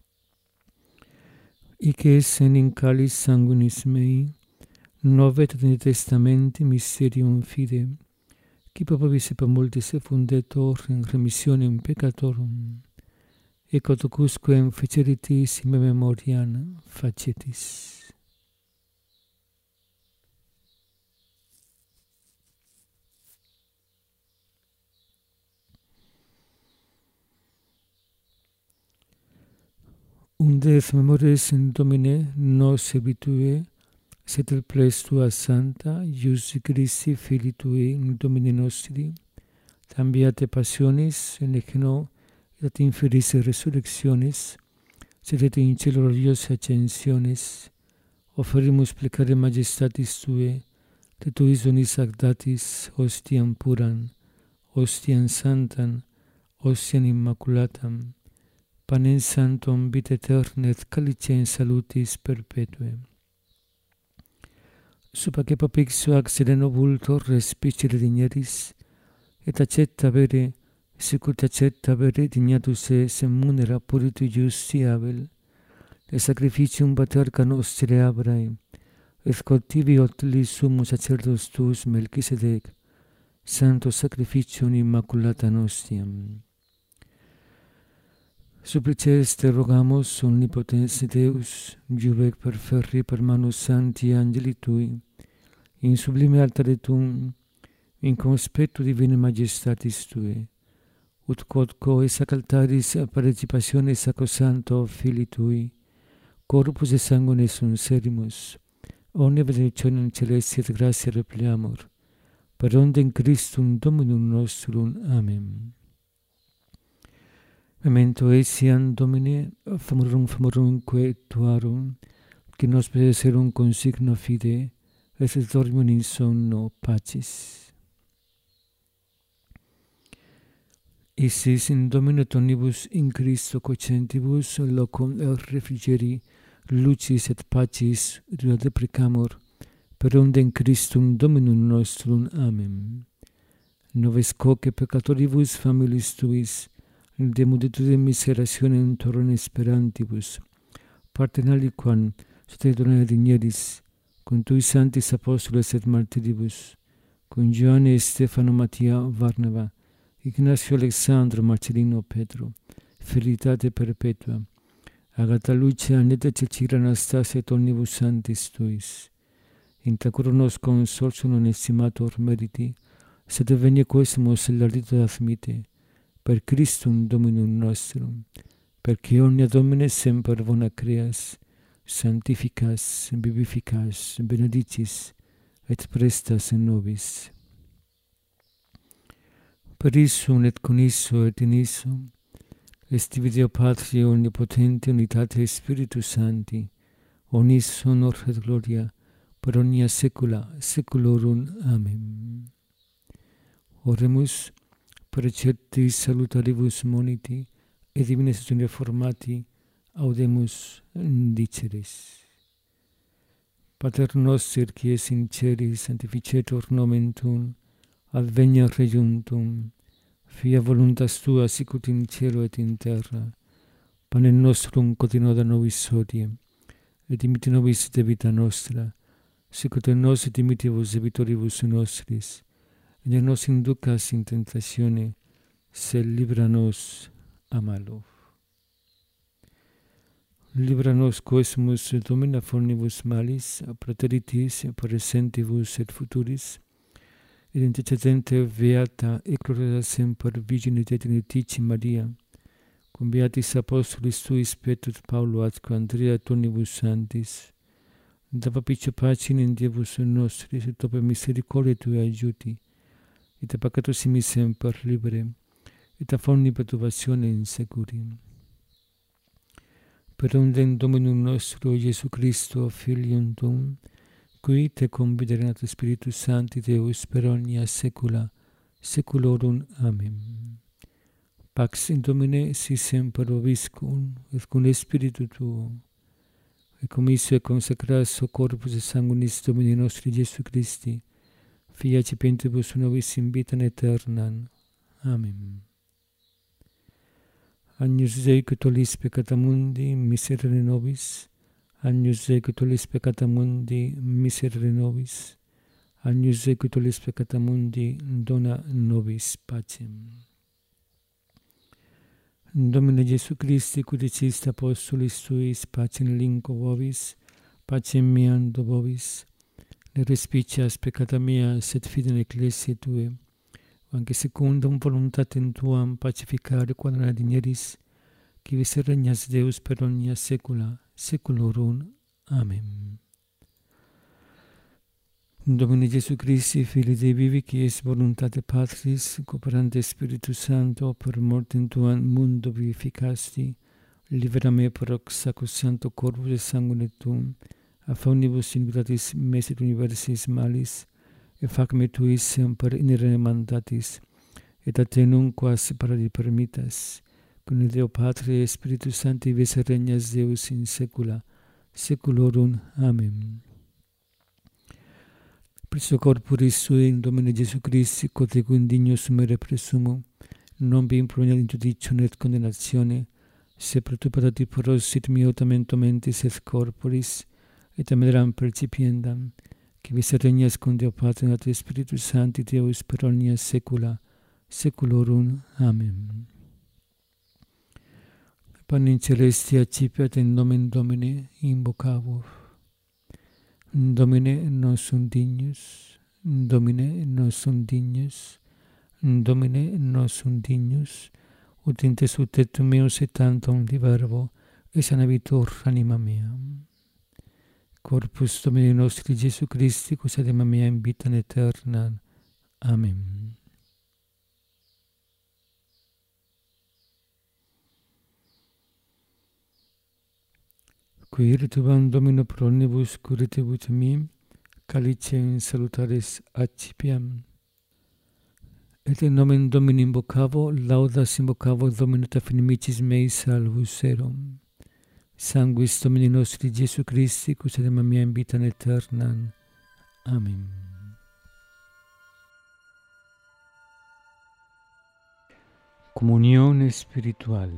Ices in calis sanguinis mei, novet ad in testamenti mysterium fide, qui probabis per multis effundetur in remissionem peccatorum, et quodcusquem feceritis in me memoriam facetis. Unde memores in Domine nos ebitue, sed el ples Tua Santa, Ius Christi Filii Tui, Domini nostri, tambiate passionis, in ecno et inferis resurrectionis, sed et in cielo gloriose ascensionis, offerimus plecare majestatis Tue, te Tuis donis ac datis hostiam puram, hostiam santam, hostiam immaculatam, panem sanctum vitae aeterna et calicem salutis perpetuem. Supaque papixo ac sereno vultor respicere digneris, et accetta vere, sicut accetta vere dignatus es munera puritu justi Abel, et sacrificium paterca nostre Abrae, et cultivi otli summus sacerdos tuus Melchisedec, santo sacrificium immaculata nostiam. Supplices te rogamos, omnipotens Deus, juvec per ferri per manus sancti angeli tui, in sublime altare tuum, in conspectu divine majestatis tui, ut quodco esac altaris participatione sacrosancto Filii tui, corpus et sanguine sunt serimus, omnia benedictionem celesti et gratia repliamur, per ondem Christum Dominum nostrum. Amen. Memento etiam Domine, famorumque tuarum, qui nos peserum consigno fide, et dormium in somno pacis. Isis in Domine tonibus in Christo cocentibus locum refrigeri, lucis et pacis deprecamur, per ondem Christum Dominum nostrum. Amen. Noves coque peccatoribus familis tuis, de multitude miserationem torrone sperantibus, partem aliquam sote donare digneris, cum tui sanctis apostoles et martiribus, cum Ioanne, Stefano, Mattia, Varnava, Ignacio, Alexandro, Marcellino, Petro, Fidelitate perpetua, Agata, Lucia, Annetta, Cecilia, Anastasia et omnibus sanctis tuis, intra cura nos consortium non estimator meriti, sed venia quesumus lardito admite, per Christum Dominum nostrum, perque omnia Domine semper bona creas, sanctificas, vivificas, benedicis, et prestas in nobis. Per issum et con isso et in issum, est Deo Patri omnipotenti, unitate Spiritus Sancti, omnis honor et gloria, per omnia saecula saeculorum. Amen. Oremus, preceptis salutaribus moniti, et divine statione formati, audemus diceris. Pater noster, qui es in celis, sanctificetur nomen tuum, adveniat regnum tuum, fiat voluntas tua sicut in cielo et in terra. Panem nostrum quotidianum da nobis hodie, et dimitte nobis debita nostra, sicut et nos dimittibus debitoribus nostris, et ne nos inducas in tentatione, sed libera nos a malo. Libera nos quesumus Domine fornibus malis, praeteritis, presentibus et futuris, et intercedente beata et gloriosa semper Virgine Dei Trinitatis Maria, cum beatis apostolis tuis Petrus, Paulo, atque Andrea et omnibus sanctis, da papicio pacem in Dievus nostris, et opere misericordiae tue aiuti, et a peccatus simis semper libere, et a omni perturbationem securi. Per ondem Dominum nostro Iesu Christo, Filium tuum, qui te conviderat Spiritus Sancti Deus per omnia saecula saeculorum. Amen. Pax in Domine si semper vobiscum, et cum Spiritu tuo, et cum issue et consecratio corpus et sanguinis Domini nostri Iesu Christi, Fia cipientibus nobis in vitam aeternam. Amen. Agnus Dei, qui tollis peccata mundi, miserere nobis. Agnus Dei, qui tollis peccata mundi, miserere nobis. Agnus Dei, qui tollis peccata mundi, dona nobis pacem. Domine Iesu Christi, qui diciste apostolis tuis, pacem linco vobis, pacem meam do vobis, ne respicias peccata mea, sed fidem ecclesiae tue, anque secundum voluntatem tuam pacificare quadra digneris, qui vis regnas Deus per omnia saecula saeculorum. Amen. Domine Iesu Christi, Filii Dei vivi, qui es voluntate Patris, cooperante Spiritus Sancto, per mortem tuam mundo vivificasti, libera me per hoc sacrosancto corpus et sanguine tuum, a omnibus iniquitatis meis et universis malis, et fac me tuis semper inere mandatis, et a te nunquam separari permittas, cum Deo Patri et Spiritus Sancti vis regnas Deus in saecula saeculorum. Amen. Presso corporis sui in Domine Iesu Christi, quote qui indignus sumere presumo, non vi improveniat in judicium et condemnatione, se perturbatat poros sit mio tamento mentis et corporis, et ameram percipiendam, qui vis regnas cum Deo Patri et Spiritus Sancti Deus per omnia saecula saeculorum. Amen. Panem celestia accipiat in nomen Domini invocavor. Domine non sum dignus, Domine non sum dignus, Domine non sum dignus, ut in te sutetum meus et tantum di verbo, et sanabitur anima mea. Corpus Domini nostri Jesu Christi, quos ad anima mea in vita aeterna. Amen. Qui ritubam Domino pro nobis curitibus mi, calicem salutaris accipiam. Et in nomen Domini invocavo, laudas invocavo Domino ta finimicis mei salvus erum. Sanguis Domini nostri Jesu Christi, quos ad anima mea in vita aeterna. Amen. Comunión espiritual.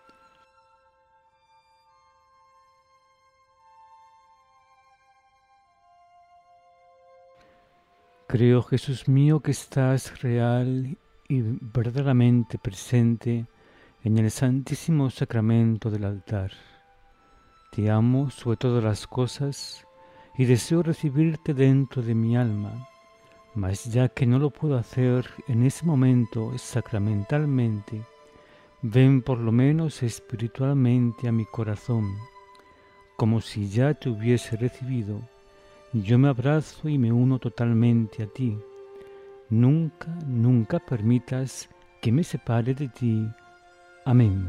Creo, Jesús mío, que estás real y verdaderamente presente en el santísimo sacramento del altar. Te amo sobre todas las cosas y deseo recibirte dentro de mi alma, mas ya que no lo puedo hacer en ese momento sacramentalmente, ven por lo menos espiritualmente a mi corazón, como si ya te hubiese recibido. Yo me abrazo y me uno totalmente a ti. Nunca, nunca permitas que me separe de ti. Amén.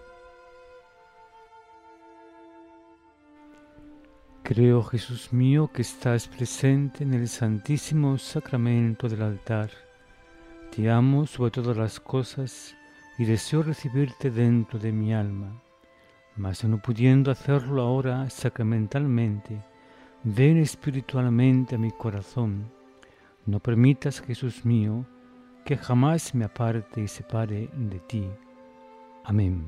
Creo, Jesús mío, que estás presente en el santísimo sacramento del altar. Te amo sobre todas las cosas y deseo recibirte dentro de mi alma. Mas no pudiendo hacerlo ahora sacramentalmente, ven espiritualmente a mi corazón. No permitas, Jesús mío, que jamás me aparte y separe de ti. Amén.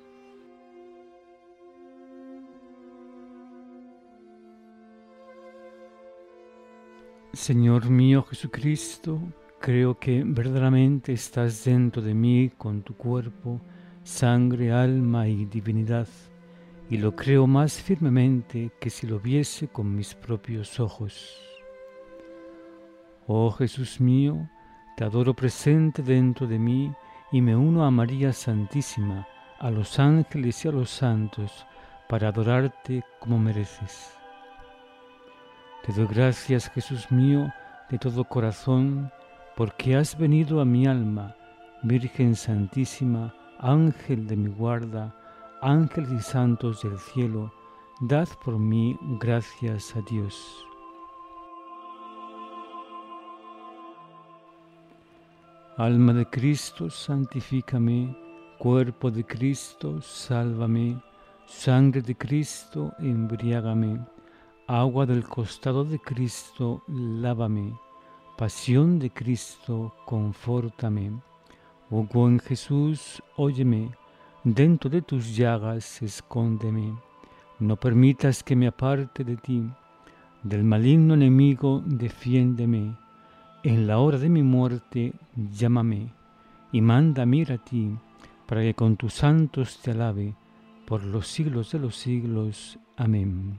Señor mío Jesucristo, creo que verdaderamente estás dentro de mí con tu cuerpo, sangre, alma y divinidad, y lo creo más firmemente que si lo viese con mis propios ojos. Oh Jesús mío, te adoro presente dentro de mí y me uno a María Santísima, a los ángeles y a los santos, para adorarte como mereces. Te doy gracias, Jesús mío, de todo corazón, porque has venido a mi alma, Virgen Santísima, Ángel de mi guarda, ángeles y santos del cielo, dad por mí gracias a Dios. Alma de Cristo, santifícame, cuerpo de Cristo, sálvame, sangre de Cristo, embriágame, agua del costado de Cristo, lávame, pasión de Cristo, confórtame. Oh buen Jesús, óyeme, dentro de tus llagas escóndeme, no permitas que me aparte de ti, del maligno enemigo defiéndeme, en la hora de mi muerte llámame, y mándame ir a ti, para que con tus santos te alabe, por los siglos de los siglos. Amén.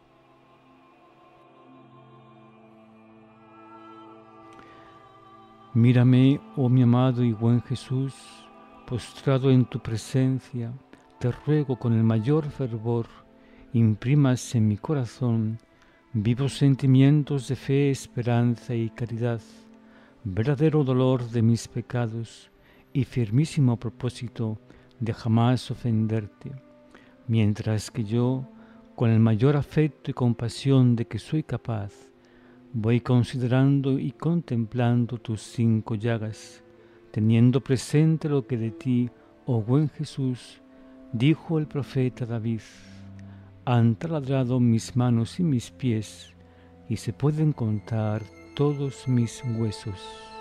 Mírame, oh mi amado y buen Jesús, postrado en tu presencia, te ruego con el mayor fervor, imprimas en mi corazón vivos sentimientos de fe, esperanza y caridad, verdadero dolor de mis pecados y firmísimo propósito de jamás ofenderte, mientras que yo, con el mayor afecto y compasión de que soy capaz, voy considerando y contemplando tus 5 llagas, teniendo presente lo que de ti, oh buen Jesús, dijo el profeta David: han taladrado mis manos y mis pies, y se pueden contar todos mis huesos.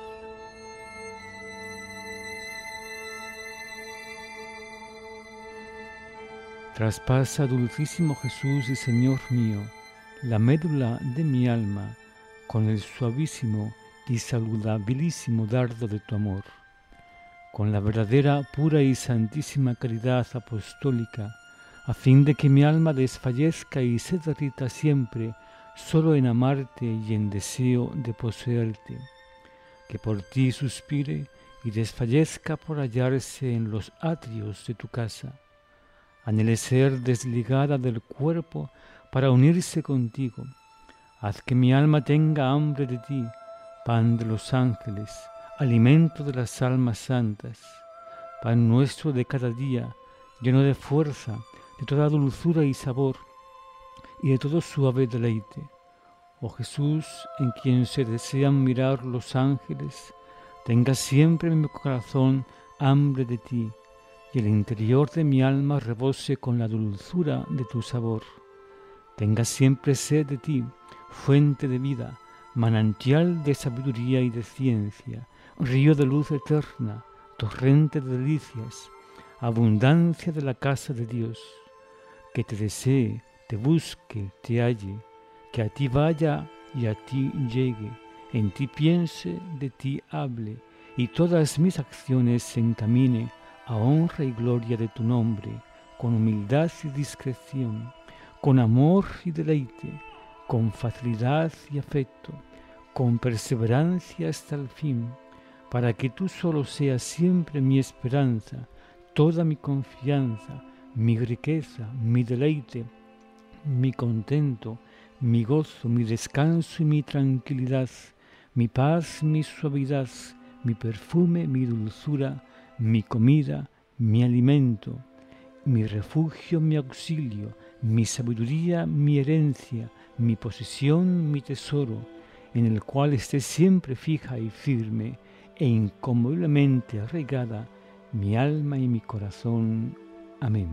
Traspasa, dulcísimo Jesús y Señor mío, la médula de mi alma, con el suavísimo y saludabilísimo dardo de tu amor. con la verdadera, pura y santísima caridad apostólica, a fin de que mi alma desfallezca y se derrita siempre solo en amarte y en deseo de poseerte, que por ti suspire y desfallezca por hallarse en los atrios de tu casa. Anhele ser desligada del cuerpo para unirse contigo. Haz que mi alma tenga hambre de ti, pan de los ángeles, alimento de las almas santas, pan nuestro de cada día, lleno de fuerza, de toda dulzura y sabor, y de todo suave deleite. Oh Jesús, en quien se desean mirar los ángeles, tenga siempre en mi corazón hambre de ti, y el interior de mi alma rebose con la dulzura de tu sabor. Tenga siempre sed de ti, fuente de vida, manantial de sabiduría y de ciencia, río de luz eterna, torrente de delicias, abundancia de la casa de Dios. Que te desee, te busque, te halle, que a ti vaya y a ti llegue, en ti piense, de ti hable, y todas mis acciones se encamine a honra y gloria de tu nombre, con humildad y discreción, con amor y deleite, con facilidad y afecto, con perseverancia hasta el fin, para que tú solo seas siempre mi esperanza, toda mi confianza, mi riqueza, mi deleite, mi contento, mi gozo, mi descanso y mi tranquilidad, mi paz, mi suavidad, mi perfume, mi dulzura, mi comida, mi alimento, mi refugio, mi auxilio, mi sabiduría, mi herencia, mi posesión, mi tesoro, en el cual esté siempre fija y firme e inconmoviblemente arraigada mi alma y mi corazón. Amén.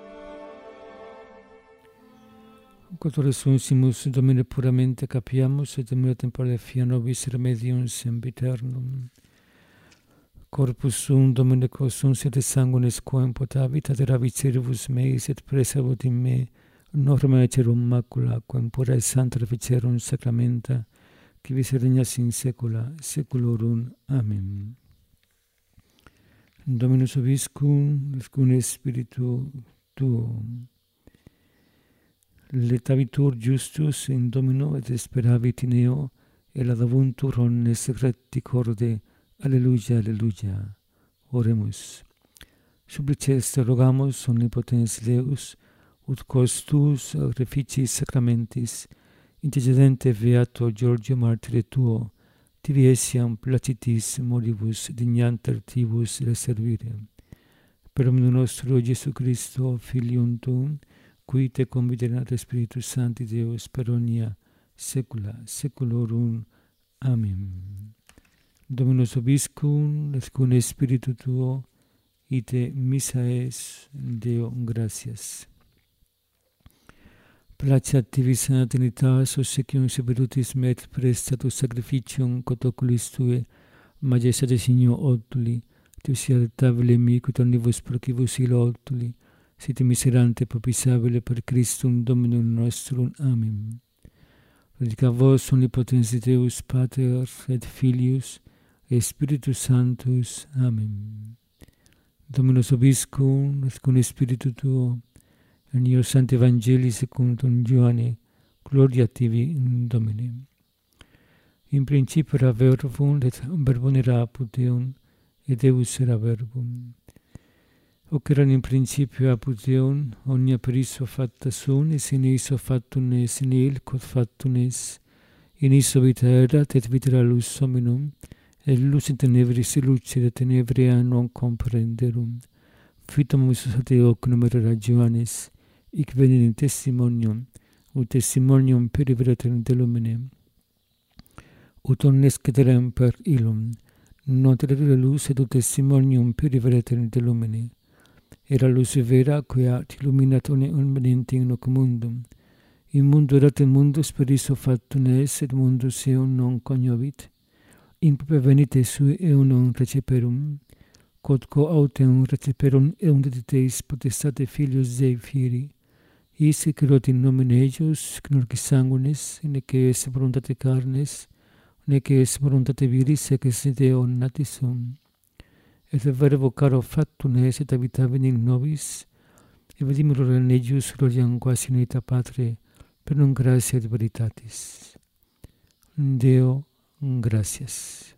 Quod resursimus Domine puramente capiamus, et emula tempore fia nobis remedium sempiternum. Corpus sum Domine quo sunt et sanguinis quam potavit ad raviciribus meis et preservut in me norma cerum macula quam pura et santa reficerum sacramenta qui vis regnas in saecula saeculorum. Amen. Dominus vobiscum, et cum spiritu tuo. Letavitur justus in Domino et speravit in eo, et laudavuntur omnes recti corde. Alleluia, alleluia. Oremus. Supplices te rogamus, omnipotens Deus, ut quos tuus reficis sacramentis, intercedente Beato Giorgio martire tuo, tibi essiam placitis moribus dignanter tibus reservire. Per omnium nostro Gesù Christo, Filium tuum, qui te conviderat Spiritus Sancti Deus per omnia saecula saeculorum. Amen. Dominus vobiscum, et cum spiritu tuo, ite missa es, Deo gratias. Placeat tibi sana Trinitas, obsequium severutis me et prestatus sacrificium quod oculis tue, majestate signo otuli, tius tabile mi, quod omnibus procibus ilo otuli, sit miserante propisabile per Christum Dominum nostrum. Amen. Benedicat vos omnipotens Deus, Pater et Filius, et Spiritus Sanctus. Amen. Dominus vobiscum, et cum spiritu tuo, in eo Sancti Evangelii secundum Ioanne, gloria tibi, Domine. In principio era verbum, et verbum era apud Deum, et Deus era verbum. Hoc erat in principio apud Deum, omnia per issue facta sunt, et in issue factum est, in il quod factum est. In issue vita erat, et vita era lux hominum, et lux in tenebris lucida tenebria non comprenderum. Fitum suscite hoc numero Ioannes, hic venit in testimonium, ut testimonium per veratem de lumine. Ut omnes cederem per illum, non terere lux et ut testimonium per veratem de lumine. Era lux vera, quia illuminat omnium venenti in hoc mundum. In mundo erat in mundus per issue factum est, et mundus eum non cognovit. In propria venite sui eum non receperum, quod quo autem receperum eum dediteis potestate Filius Dei fieri, isse creat in nomine eius, nunc sanguinis, nec est voluntate carnes, nec est voluntate viris, ec est Deo natis sum. et verbo caro factum est et habitavit in nobis, et vedimus in eius gloriam quasi unita Patre, per non gratia et veritatis. Deo, gracias.